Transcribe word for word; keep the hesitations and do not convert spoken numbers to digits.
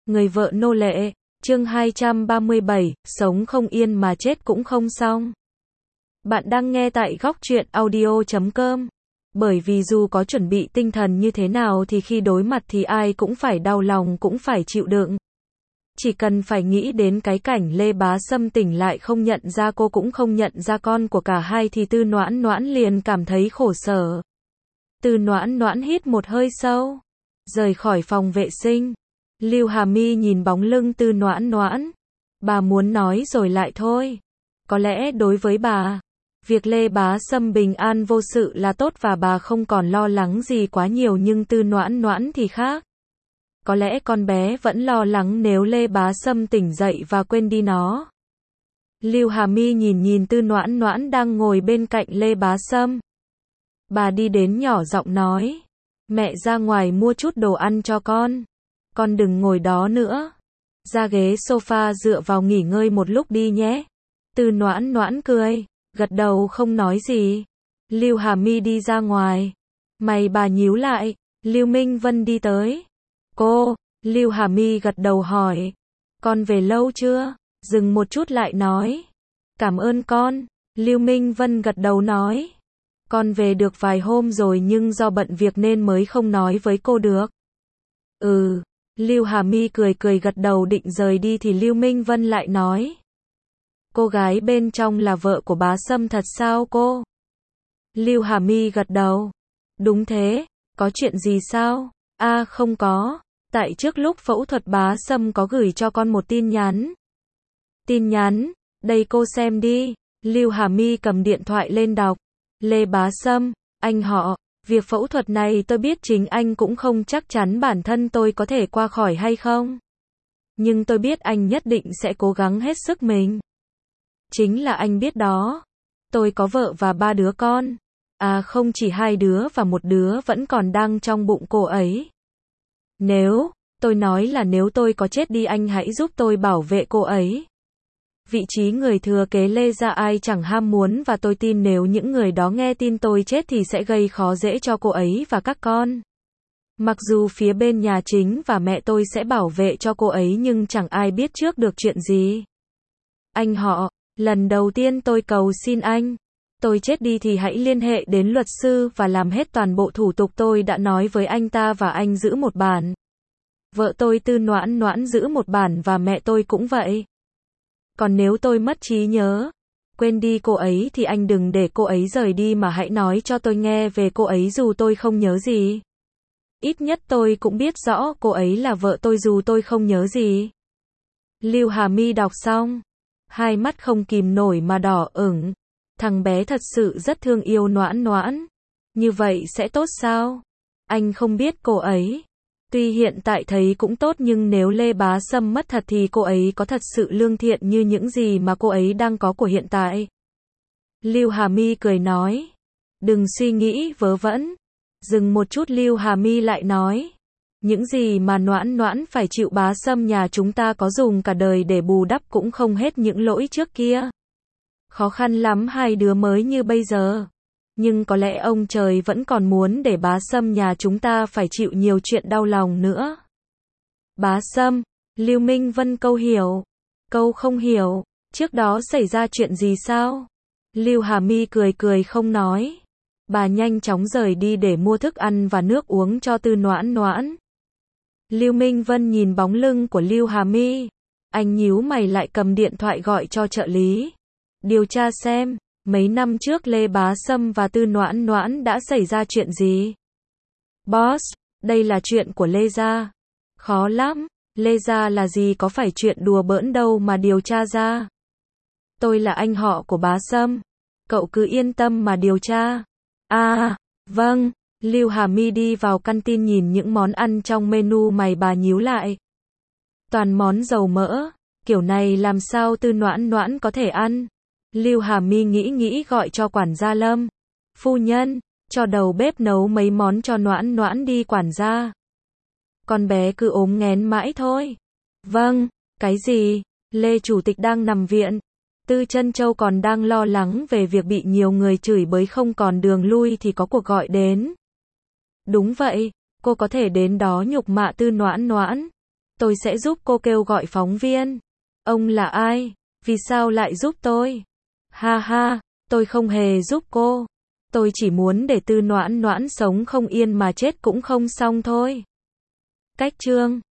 Người vợ nô lệ, chương hai trăm ba mươi bảy, sống không yên mà chết cũng không xong. Bạn đang nghe tại góc truyện audio chấm com. Bởi vì dù có chuẩn bị tinh thần như thế nào thì khi đối mặt thì ai cũng phải đau lòng cũng phải chịu đựng. Chỉ cần phải nghĩ đến cái cảnh Lê Bá Sâm tỉnh lại không nhận ra cô cũng không nhận ra con của cả hai thì Tư Noãn Noãn liền cảm thấy khổ sở. Tư Noãn Noãn hít một hơi sâu, rời khỏi phòng vệ sinh. Lưu Hà My nhìn bóng lưng Tư Noãn Noãn. Bà muốn nói rồi lại thôi. Có lẽ đối với bà, việc Lê Bá Sâm bình an vô sự là tốt và bà không còn lo lắng gì quá nhiều, nhưng Tư Noãn Noãn thì khác. Có lẽ con bé vẫn lo lắng nếu Lê Bá Sâm tỉnh dậy và quên đi nó. Lưu Hà My nhìn nhìn Tư Noãn Noãn đang ngồi bên cạnh Lê Bá Sâm. Bà đi đến nhỏ giọng nói, mẹ ra ngoài mua chút đồ ăn cho con. Con đừng ngồi đó nữa. Ra ghế sofa dựa vào nghỉ ngơi một lúc đi nhé. Tư Noãn Noãn cười, gật đầu không nói gì. Lưu Hà My đi ra ngoài. Mày bà nhíu lại. Lưu Minh Vân đi tới. Cô, Lưu Hà My gật đầu hỏi. Con về lâu chưa? Dừng một chút lại nói. Cảm ơn con. Lưu Minh Vân gật đầu nói. Con về được vài hôm rồi nhưng do bận việc nên mới không nói với cô được. Ừ. Lưu Hà My cười cười gật đầu định rời đi thì Lưu Minh Vân lại nói. Cô gái bên trong là vợ của Bá Sâm thật sao cô? Lưu Hà My gật đầu. Đúng thế, có chuyện gì sao? À không có, tại trước lúc phẫu thuật Bá Sâm có gửi cho con một tin nhắn. Tin nhắn, đây cô xem đi. Lưu Hà My cầm điện thoại lên đọc. Lê Bá Sâm, anh họ. Việc phẫu thuật này tôi biết chính anh cũng không chắc chắn bản thân tôi có thể qua khỏi hay không. Nhưng tôi biết anh nhất định sẽ cố gắng hết sức mình. Chính là anh biết đó. Tôi có vợ và ba đứa con. À không, chỉ hai đứa và một đứa vẫn còn đang trong bụng cô ấy. Nếu, tôi nói là nếu tôi có chết đi anh hãy giúp tôi bảo vệ cô ấy. Vị trí người thừa kế Lê gia ai chẳng ham muốn và tôi tin nếu những người đó nghe tin tôi chết thì sẽ gây khó dễ cho cô ấy và các con. Mặc dù phía bên nhà chính và mẹ tôi sẽ bảo vệ cho cô ấy nhưng chẳng ai biết trước được chuyện gì. Anh họ, lần đầu tiên tôi cầu xin anh. Tôi chết đi thì hãy liên hệ đến luật sư và làm hết toàn bộ thủ tục tôi đã nói với anh ta và anh giữ một bản. Vợ tôi Tư Noãn Noãn giữ một bản và mẹ tôi cũng vậy. Còn nếu tôi mất trí nhớ, quên đi cô ấy thì anh đừng để cô ấy rời đi mà hãy nói cho tôi nghe về cô ấy dù tôi không nhớ gì. Ít nhất tôi cũng biết rõ cô ấy là vợ tôi dù tôi không nhớ gì. Lưu Hà My đọc xong, hai mắt không kìm nổi mà đỏ ửng. Thằng bé thật sự rất thương yêu Noãn Noãn. Như vậy sẽ tốt sao? Anh không biết cô ấy. Tuy hiện tại thấy cũng tốt nhưng nếu Lê Bá Sâm mất thật thì cô ấy có thật sự lương thiện như những gì mà cô ấy đang có của hiện tại. Lưu Hà My cười nói. Đừng suy nghĩ vớ vẩn. Dừng một chút Lưu Hà My lại nói. Những gì mà Noãn Noãn phải chịu Bá Sâm nhà chúng ta có dùng cả đời để bù đắp cũng không hết những lỗi trước kia. Khó khăn lắm hai đứa mới như bây giờ. Nhưng có lẽ ông trời vẫn còn muốn để Bá Sâm nhà chúng ta phải chịu nhiều chuyện đau lòng nữa. Bá Sâm, Lưu Minh Vân câu hiểu. Câu không hiểu, trước đó xảy ra chuyện gì sao? Lưu Hà My cười cười không nói. Bà nhanh chóng rời đi để mua thức ăn và nước uống cho Tư Noãn Noãn. Lưu Minh Vân nhìn bóng lưng của Lưu Hà My. Anh nhíu mày lại cầm điện thoại gọi cho trợ lý. Điều tra xem, mấy năm trước Lê Bá Sâm và Tư Noãn Noãn đã xảy ra chuyện gì? Boss, đây là chuyện của Lê gia. Khó lắm, Lê gia là gì có phải chuyện đùa bỡn đâu mà điều tra ra. Tôi là anh họ của Bá Sâm. Cậu cứ yên tâm mà điều tra. À, vâng. Lưu Hà My đi vào căn tin nhìn những món ăn trong menu mày bà nhíu lại. Toàn món dầu mỡ, kiểu này làm sao Tư Noãn Noãn có thể ăn? Lưu Hà My nghĩ nghĩ gọi cho quản gia Lâm. Phu nhân, cho đầu bếp nấu mấy món cho Noãn Noãn đi quản gia. Con bé cứ ốm nghén mãi thôi. Vâng, cái gì? Lê chủ tịch đang nằm viện. Tư Trân Châu còn đang lo lắng về việc bị nhiều người chửi bới không còn đường lui thì có cuộc gọi đến. Đúng vậy, cô có thể đến đó nhục mạ Tư Noãn Noãn. Tôi sẽ giúp cô kêu gọi phóng viên. Ông là ai? Vì sao lại giúp tôi? Ha ha, tôi không hề giúp cô. Tôi chỉ muốn để Tư Noãn Noãn sống không yên mà chết cũng không xong thôi. Cách chương